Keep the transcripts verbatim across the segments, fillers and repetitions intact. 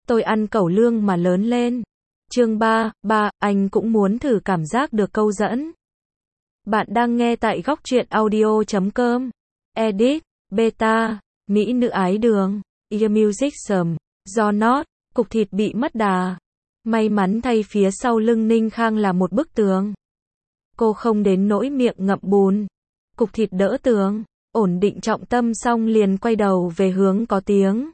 Tôi ăn cẩu lương mà lớn lên. Chương ba, ba, anh cũng muốn thử cảm giác được câu dẫn. Bạn đang nghe tại góc truyện audio chấm com. Edit, Beta, Mỹ nữ ái đường, Ear Music Sầm, do Not, cục thịt bị mất đà. May mắn thay phía sau lưng Ninh Khang là một bức tường. Cô không đến nỗi miệng ngậm bùn. Cục thịt đỡ tường, ổn định trọng tâm xong liền quay đầu về hướng có tiếng.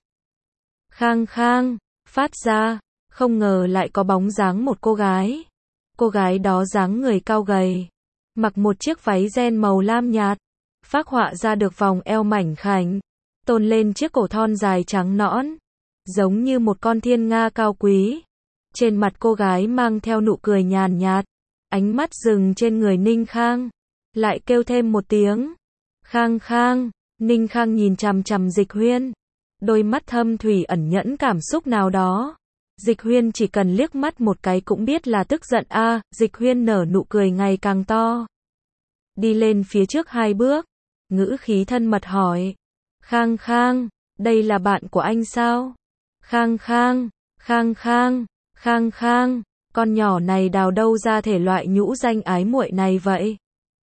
Khang khang, phát ra, không ngờ lại có bóng dáng một cô gái. Cô gái đó dáng người cao gầy, mặc một chiếc váy ren màu lam nhạt, phác họa ra được vòng eo mảnh khảnh, tôn lên chiếc cổ thon dài trắng nõn, giống như một con thiên nga cao quý. Trên mặt cô gái mang theo nụ cười nhàn nhạt, ánh mắt dừng trên người Ninh Khang, lại kêu thêm một tiếng. Khang khang, Ninh Khang nhìn chằm chằm Dịch Huyên, đôi mắt thâm thủy ẩn nhẫn cảm xúc nào đó. Dịch Huyên chỉ cần liếc mắt một cái cũng biết là tức giận a. À, Dịch Huyên nở nụ cười ngày càng to, đi lên phía trước hai bước, ngữ khí thân mật hỏi. Khang khang, đây là bạn của anh sao? Khang khang, khang khang, khang khang, con nhỏ này đào đâu ra thể loại nhũ danh ái muội này vậy?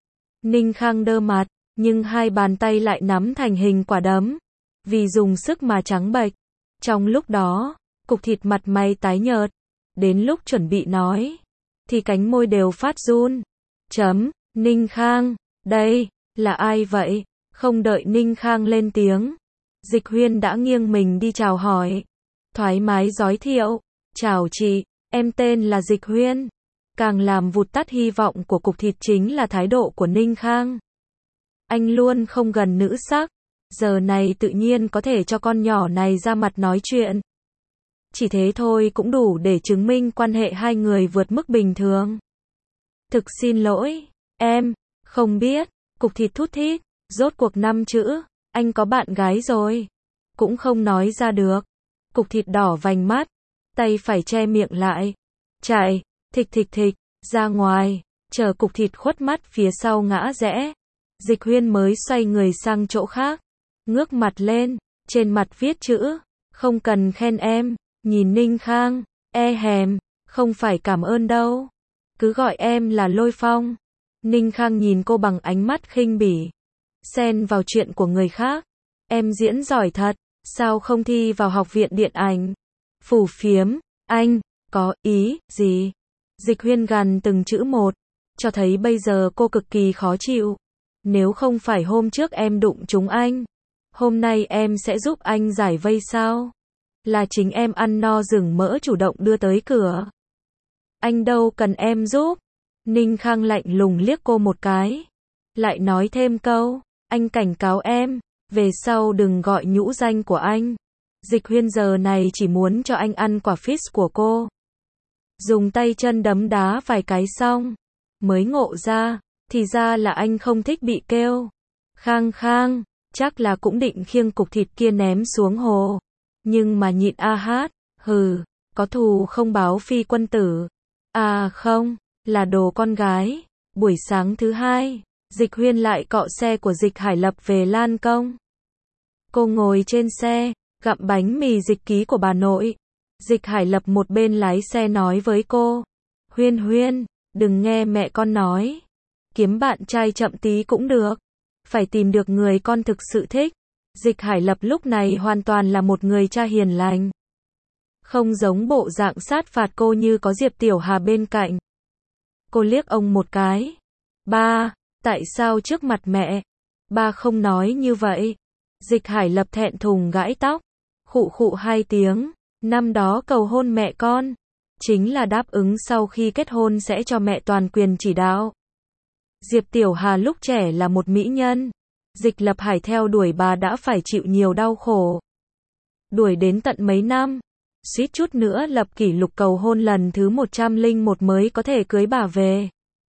Ninh Khang đơ mặt, nhưng hai bàn tay lại nắm thành hình quả đấm, vì dùng sức mà trắng bệch. Trong lúc đó, cục thịt mặt mày tái nhợt, đến lúc chuẩn bị nói, thì cánh môi đều phát run. Chấm, Ninh Khang, đây, là ai vậy? Không đợi Ninh Khang lên tiếng, Dịch Huyên đã nghiêng mình đi chào hỏi, thoải mái giới thiệu. Chào chị, em tên là Dịch Huyên. Càng làm vụt tắt hy vọng của cục thịt chính là thái độ của Ninh Khang. Anh luôn không gần nữ sắc, giờ này tự nhiên có thể cho con nhỏ này ra mặt nói chuyện. Chỉ thế thôi cũng đủ để chứng minh quan hệ hai người vượt mức bình thường. Thực xin lỗi, em, không biết, cục thịt thút thít, rốt cuộc năm chữ, anh có bạn gái rồi. Cũng không nói ra được. Cục thịt đỏ vành mắt, tay phải che miệng lại. Chạy, thịch thịch thịch, ra ngoài, chờ cục thịt khuất mắt phía sau ngã rẽ. Dịch Huyên mới xoay người sang chỗ khác, ngước mặt lên, trên mặt viết chữ, không cần khen em. Nhìn Ninh Khang, e hèm, không phải cảm ơn đâu, cứ gọi em là Lôi Phong. Ninh Khang nhìn cô bằng ánh mắt khinh bỉ. Xen vào chuyện của người khác, em diễn giỏi thật, sao không thi vào học viện điện ảnh? Phủ phiếm, anh, có ý gì? Dịch Huyên gằn từng chữ một, cho thấy bây giờ cô cực kỳ khó chịu. Nếu không phải hôm trước em đụng trúng anh, hôm nay em sẽ giúp anh giải vây sao? Là chính em ăn no rừng mỡ chủ động đưa tới cửa. Anh đâu cần em giúp. Ninh Khang lạnh lùng liếc cô một cái, lại nói thêm câu, anh cảnh cáo em, về sau đừng gọi nhũ danh của anh. Dịch Huyên giờ này chỉ muốn cho anh ăn quả fish của cô. Dùng tay chân đấm đá vài cái xong, mới ngộ ra, thì ra là anh không thích bị kêu. Khang khang, chắc là cũng định khiêng cục thịt kia ném xuống hồ. Nhưng mà nhịn a hát, hừ, có thù không báo phi quân tử. À không, là đồ con gái. Buổi sáng thứ hai, Dịch Huyên lại cọ xe của Dịch Hải Lập về Lan Công. Cô ngồi trên xe, gặm bánh mì dịch ký của bà nội. Dịch Hải Lập một bên lái xe nói với cô, Huyên Huyên, đừng nghe mẹ con nói, kiếm bạn trai chậm tí cũng được, phải tìm được người con thực sự thích. Dịch Hải Lập lúc này hoàn toàn là một người cha hiền lành, không giống bộ dạng sát phạt cô như có Diệp Tiểu Hà bên cạnh. Cô liếc ông một cái. Ba, tại sao trước mặt mẹ, ba không nói như vậy? Dịch Hải Lập thẹn thùng gãi tóc, khụ khụ hai tiếng, năm đó cầu hôn mẹ con, chính là đáp ứng sau khi kết hôn sẽ cho mẹ toàn quyền chỉ đạo. Diệp Tiểu Hà lúc trẻ là một mỹ nhân. Dịch Lập Hải theo đuổi bà đã phải chịu nhiều đau khổ. Đuổi đến tận mấy năm, suýt chút nữa lập kỷ lục cầu hôn lần thứ một trăm lẻ một mới có thể cưới bà về.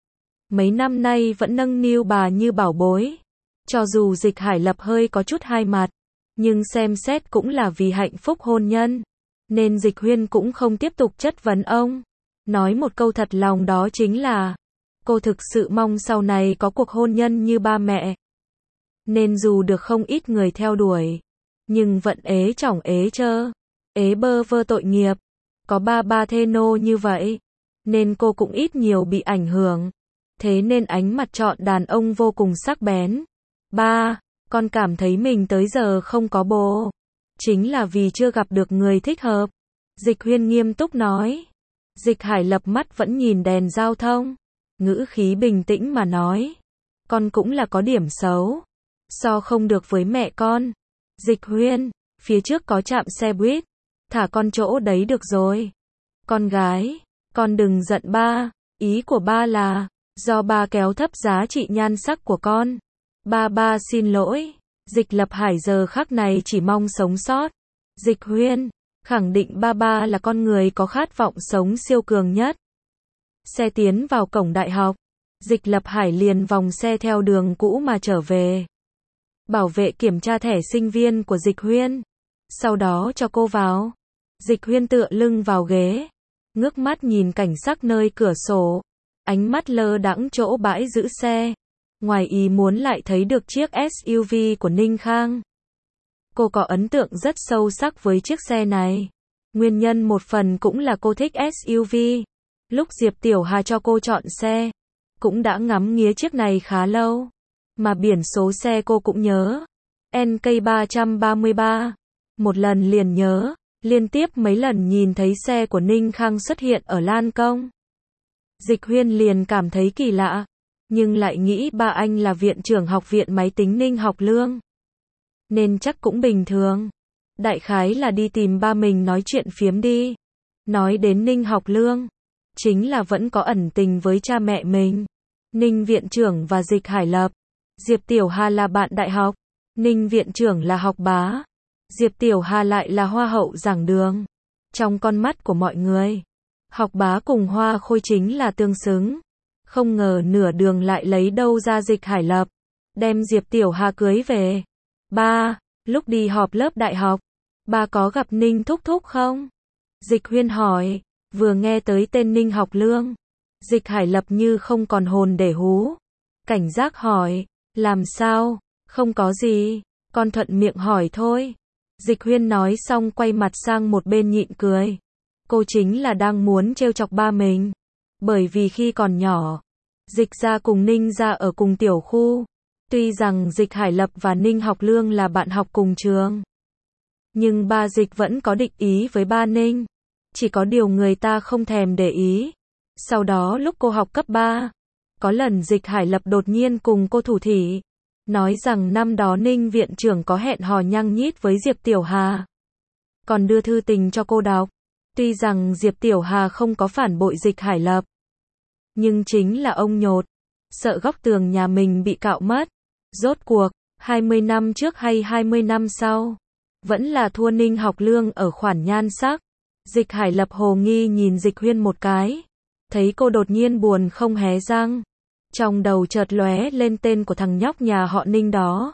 Mấy năm nay vẫn nâng niu bà như bảo bối. Cho dù Dịch Hải Lập hơi có chút hai mặt, nhưng xem xét cũng là vì hạnh phúc hôn nhân, nên Dịch Huyên cũng không tiếp tục chất vấn ông. Nói một câu thật lòng đó chính là, cô thực sự mong sau này có cuộc hôn nhân như ba mẹ. Nên dù được không ít người theo đuổi, nhưng vẫn ế chỏng ế chơ, ế bơ vơ tội nghiệp. Có ba ba thê nô như vậy, nên cô cũng ít nhiều bị ảnh hưởng. Thế nên ánh mặt chọn đàn ông vô cùng sắc bén. Ba, con cảm thấy mình tới giờ không có bồ. Chính là vì chưa gặp được người thích hợp. Dịch Huyên nghiêm túc nói. Dịch Hải Lập mắt vẫn nhìn đèn giao thông. Ngữ khí bình tĩnh mà nói. Con cũng là có điểm xấu. So không được với mẹ con. Dịch Huyên, phía trước có trạm xe buýt. Thả con chỗ đấy được rồi. Con gái, con đừng giận ba. Ý của ba là, do ba kéo thấp giá trị nhan sắc của con. Ba ba xin lỗi. Dịch Lập Hải giờ khắc này chỉ mong sống sót. Dịch Huyên, khẳng định ba ba là con người có khát vọng sống siêu cường nhất. Xe tiến vào cổng đại học. Dịch Lập Hải liền vòng xe theo đường cũ mà trở về. Bảo vệ kiểm tra thẻ sinh viên của Dịch Huyên. Sau đó cho cô vào. Dịch Huyên tựa lưng vào ghế. Ngước mắt nhìn cảnh sắc nơi cửa sổ. Ánh mắt lơ đãng chỗ bãi giữ xe. Ngoài ý muốn lại thấy được chiếc ét u vê của Ninh Khang. Cô có ấn tượng rất sâu sắc với chiếc xe này. Nguyên nhân một phần cũng là cô thích ét u vê. Lúc Diệp Tiểu Hà cho cô chọn xe, cũng đã ngắm nghía chiếc này khá lâu. Mà biển số xe cô cũng nhớ. en ca ba ba ba. Một lần liền nhớ. Liên tiếp mấy lần nhìn thấy xe của Ninh Khang xuất hiện ở Lan Công. Dịch Huyên liền cảm thấy kỳ lạ. Nhưng lại nghĩ ba anh là viện trưởng học viện máy tính Ninh Học Lương. Nên chắc cũng bình thường. Đại khái là đi tìm ba mình nói chuyện phiếm đi. Nói đến Ninh Học Lương. Chính là vẫn có ẩn tình với cha mẹ mình. Ninh viện trưởng và Dịch Hải Lập. Diệp Tiểu Hà là bạn đại học. Ninh viện trưởng là học bá. Diệp Tiểu Hà lại là hoa hậu giảng đường. Trong con mắt của mọi người, học bá cùng Hoa Khôi chính là tương xứng. Không ngờ nửa đường lại lấy đâu ra Dịch Hải Lập. Đem Diệp Tiểu Hà cưới về. Ba, lúc đi họp lớp đại học, ba có gặp Ninh Thúc Thúc không? Dịch Huyên hỏi. Vừa nghe tới tên Ninh Học Lương, Dịch Hải Lập như không còn hồn để hú. Cảnh giác hỏi. Làm sao? Không có gì. Con thuận miệng hỏi thôi. Dịch Huyên nói xong quay mặt sang một bên nhịn cười. Cô chính là đang muốn trêu chọc ba mình. Bởi vì khi còn nhỏ, Dịch gia cùng Ninh gia ở cùng tiểu khu. Tuy rằng Dịch Hải Lập và Ninh Học Lương là bạn học cùng trường, nhưng ba Dịch vẫn có địch ý với ba Ninh. Chỉ có điều người ta không thèm để ý. Sau đó lúc cô học cấp ba, có lần Dịch Hải Lập đột nhiên cùng cô thủ thỉ. Nói rằng năm đó Ninh viện trưởng có hẹn hò nhăng nhít với Diệp Tiểu Hà. Còn đưa thư tình cho cô đọc. Tuy rằng Diệp Tiểu Hà không có phản bội Dịch Hải Lập. Nhưng chính là ông nhột. Sợ góc tường nhà mình bị cạo mất. Rốt cuộc, hai mươi năm trước hay hai mươi năm sau, vẫn là thua Ninh Học Lương ở khoản nhan sắc. Dịch Hải Lập hồ nghi nhìn Dịch Huyên một cái. Thấy cô đột nhiên buồn không hé răng. Trong đầu chợt lóe lên tên của thằng nhóc nhà họ Ninh đó.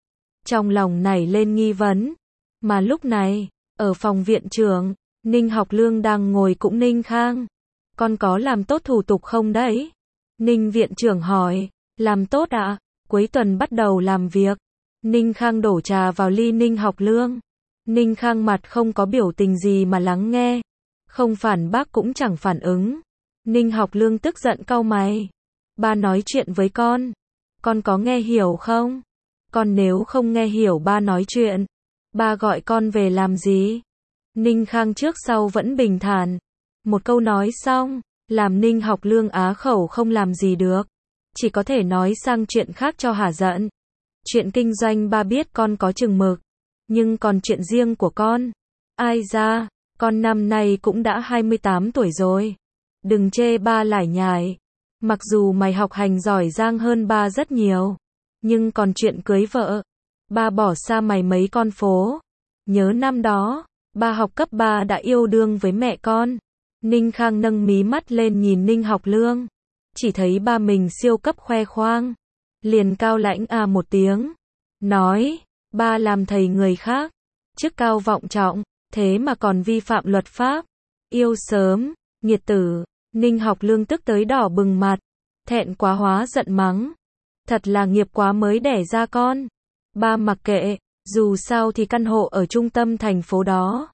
Trong lòng nảy lên nghi vấn. Mà lúc này, ở phòng viện trưởng, Ninh Học Lương đang ngồi cũng Ninh Khang. Con có làm tốt thủ tục không đấy? Ninh viện trưởng hỏi. Làm tốt ạ. À? Cuối tuần bắt đầu làm việc. Ninh Khang đổ trà vào ly Ninh Học Lương. Ninh Khang mặt không có biểu tình gì mà lắng nghe. Không phản bác cũng chẳng phản ứng. Ninh Học Lương tức giận cau mày. Ba nói chuyện với con. Con có nghe hiểu không? Con nếu không nghe hiểu ba nói chuyện, ba gọi con về làm gì? Ninh Khang trước sau vẫn bình thản. Một câu nói xong, làm Ninh Học Lương á khẩu không làm gì được. Chỉ có thể nói sang chuyện khác cho hả giận. Chuyện kinh doanh ba biết con có chừng mực. Nhưng còn chuyện riêng của con, ai ra, con năm nay cũng đã hai mươi tám tuổi rồi. Đừng chê ba lải nhải. Mặc dù mày học hành giỏi giang hơn ba rất nhiều, nhưng còn chuyện cưới vợ, ba bỏ xa mày mấy con phố. Nhớ năm đó, ba học cấp ba đã yêu đương với mẹ con. Ninh Khang nâng mí mắt lên nhìn Ninh Học Lương. Chỉ thấy ba mình siêu cấp khoe khoang. Liền cao lãnh à một tiếng. Nói, ba làm thầy người khác. Chức cao vọng trọng, thế mà còn vi phạm luật pháp. Yêu sớm, nghiệt tử. Ninh Học Lương tức tới đỏ bừng mặt. Thẹn quá hóa giận mắng. Thật là nghiệp quá mới đẻ ra con. Ba mặc kệ, dù sao thì căn hộ ở trung tâm thành phố đó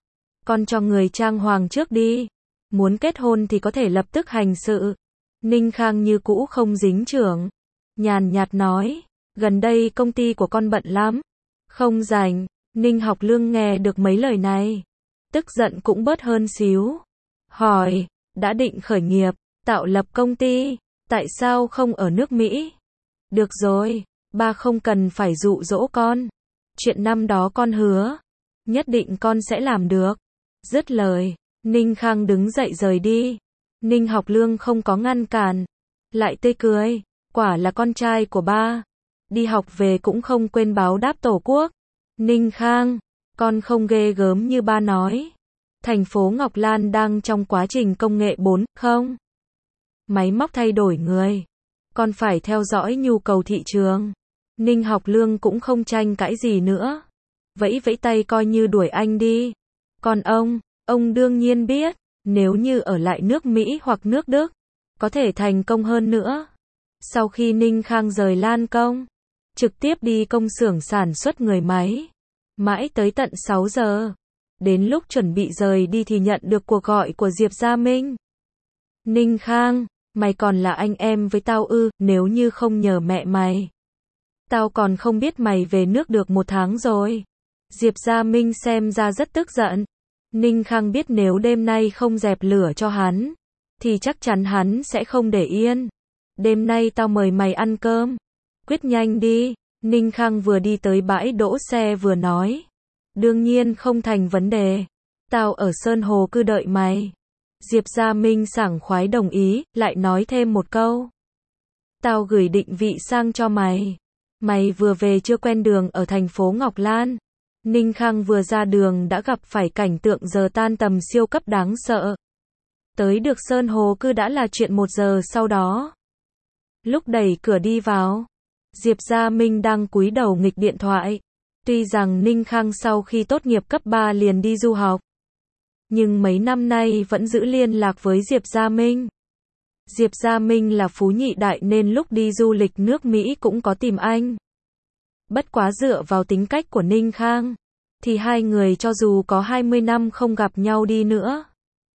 con cho người trang hoàng trước đi. Muốn kết hôn thì có thể lập tức hành sự. Ninh Khang như cũ không dính chưởng. Nhàn nhạt nói, gần đây công ty của con bận lắm. Không rảnh. Ninh Học Lương nghe được mấy lời này. Tức giận cũng bớt hơn xíu. Hỏi, đã định khởi nghiệp, tạo lập công ty, tại sao không ở nước Mỹ? Được rồi, ba không cần phải dụ dỗ con. Chuyện năm đó con hứa, nhất định con sẽ làm được. Dứt lời, Ninh Khang đứng dậy rời đi. Ninh Học Lương không có ngăn cản, lại tươi cười, quả là con trai của ba. Đi học về cũng không quên báo đáp tổ quốc. Ninh Khang, con không ghê gớm như ba nói. Thành phố Ngọc Lan đang trong quá trình công nghệ bốn không. Máy móc thay đổi người. Con phải theo dõi nhu cầu thị trường. Ninh Học Lương cũng không tranh cãi gì nữa. Vẫy vẫy tay coi như đuổi anh đi. Còn ông, ông đương nhiên biết, nếu như ở lại nước Mỹ hoặc nước Đức, có thể thành công hơn nữa. Sau khi Ninh Khang rời Lan Công, trực tiếp đi công xưởng sản xuất người máy. Mãi tới tận sáu giờ. Đến lúc chuẩn bị rời đi thì nhận được cuộc gọi của Diệp Gia Minh. Ninh Khang, mày còn là anh em với tao ư, nếu như không nhờ mẹ mày. Tao còn không biết mày về nước được một tháng rồi. Diệp Gia Minh xem ra rất tức giận. Ninh Khang biết nếu đêm nay không dẹp lửa cho hắn, thì chắc chắn hắn sẽ không để yên. Đêm nay tao mời mày ăn cơm. Quyết nhanh đi. Ninh Khang vừa đi tới bãi đỗ xe vừa nói. Đương nhiên không thành vấn đề. Tao ở Sơn Hồ cứ đợi mày. Diệp Gia Minh sảng khoái đồng ý, lại nói thêm một câu. Tao gửi định vị sang cho mày. Mày vừa về chưa quen đường ở thành phố Ngọc Lan. Ninh Khang vừa ra đường đã gặp phải cảnh tượng giờ tan tầm siêu cấp đáng sợ. Tới được Sơn Hồ cứ đã là chuyện một giờ sau đó. Lúc đẩy cửa đi vào, Diệp Gia Minh đang cúi đầu nghịch điện thoại. Tuy rằng Ninh Khang sau khi tốt nghiệp cấp ba liền đi du học, nhưng mấy năm nay vẫn giữ liên lạc với Diệp Gia Minh. Diệp Gia Minh là phú nhị đại nên lúc đi du lịch nước Mỹ cũng có tìm anh. Bất quá dựa vào tính cách của Ninh Khang, thì hai người cho dù có hai mươi năm không gặp nhau đi nữa,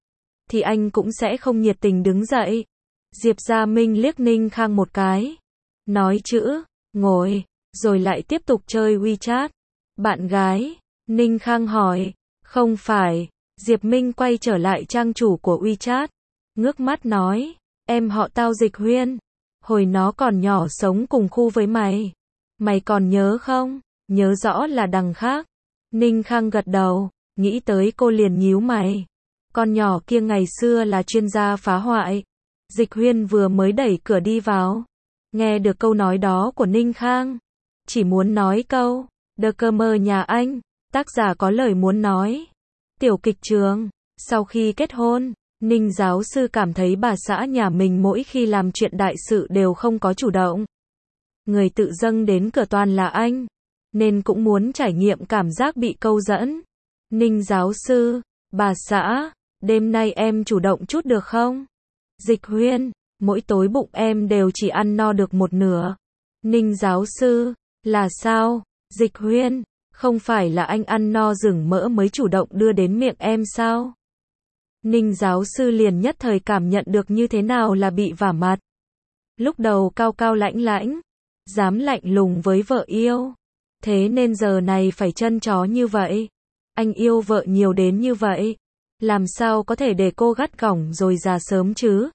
thì anh cũng sẽ không nhiệt tình đứng dậy. Diệp Gia Minh liếc Ninh Khang một cái, nói chữ, ngồi, rồi lại tiếp tục chơi WeChat. Bạn gái? Ninh Khang hỏi. Không phải. Diệp Minh quay trở lại trang chủ của WeChat, ngước mắt nói, em họ tao Dịch Huyên. Hồi nó còn nhỏ sống cùng khu với mày. Mày còn nhớ không? Nhớ rõ là đằng khác. Ninh Khang gật đầu, nghĩ tới cô liền nhíu mày. Con nhỏ kia ngày xưa là chuyên gia phá hoại. Dịch Huyên vừa mới đẩy cửa đi vào. Nghe được câu nói đó của Ninh Khang, chỉ muốn nói câu, đờ cơ mơ nhà anh, tác giả có lời muốn nói. Tiểu kịch trường, sau khi kết hôn, Ninh giáo sư cảm thấy bà xã nhà mình mỗi khi làm chuyện đại sự đều không có chủ động. Người tự dâng đến cửa toàn là anh, nên cũng muốn trải nghiệm cảm giác bị câu dẫn. Ninh giáo sư, bà xã, đêm nay em chủ động chút được không? Dịch Huyên, mỗi tối bụng em đều chỉ ăn no được một nửa. Ninh giáo sư, là sao? Dịch Huyên, không phải là anh ăn no rừng mỡ mới chủ động đưa đến miệng em sao? Ninh giáo sư liền nhất thời cảm nhận được như thế nào là bị vả mặt. Lúc đầu cao cao lãnh lãnh, dám lạnh lùng với vợ yêu. Thế nên giờ này phải chân chó như vậy. Anh yêu vợ nhiều đến như vậy. Làm sao có thể để cô gắt gỏng rồi già sớm chứ?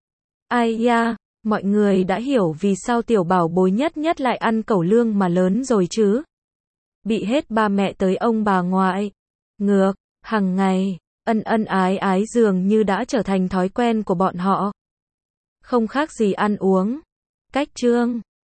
Ai da, mọi người đã hiểu vì sao tiểu bảo bối nhất nhất lại ăn cẩu lương mà lớn rồi chứ? Bị hết ba mẹ tới ông bà ngoại. Ngược, hằng ngày, ân ân ái ái dường như đã trở thành thói quen của bọn họ. Không khác gì ăn uống. Cách chương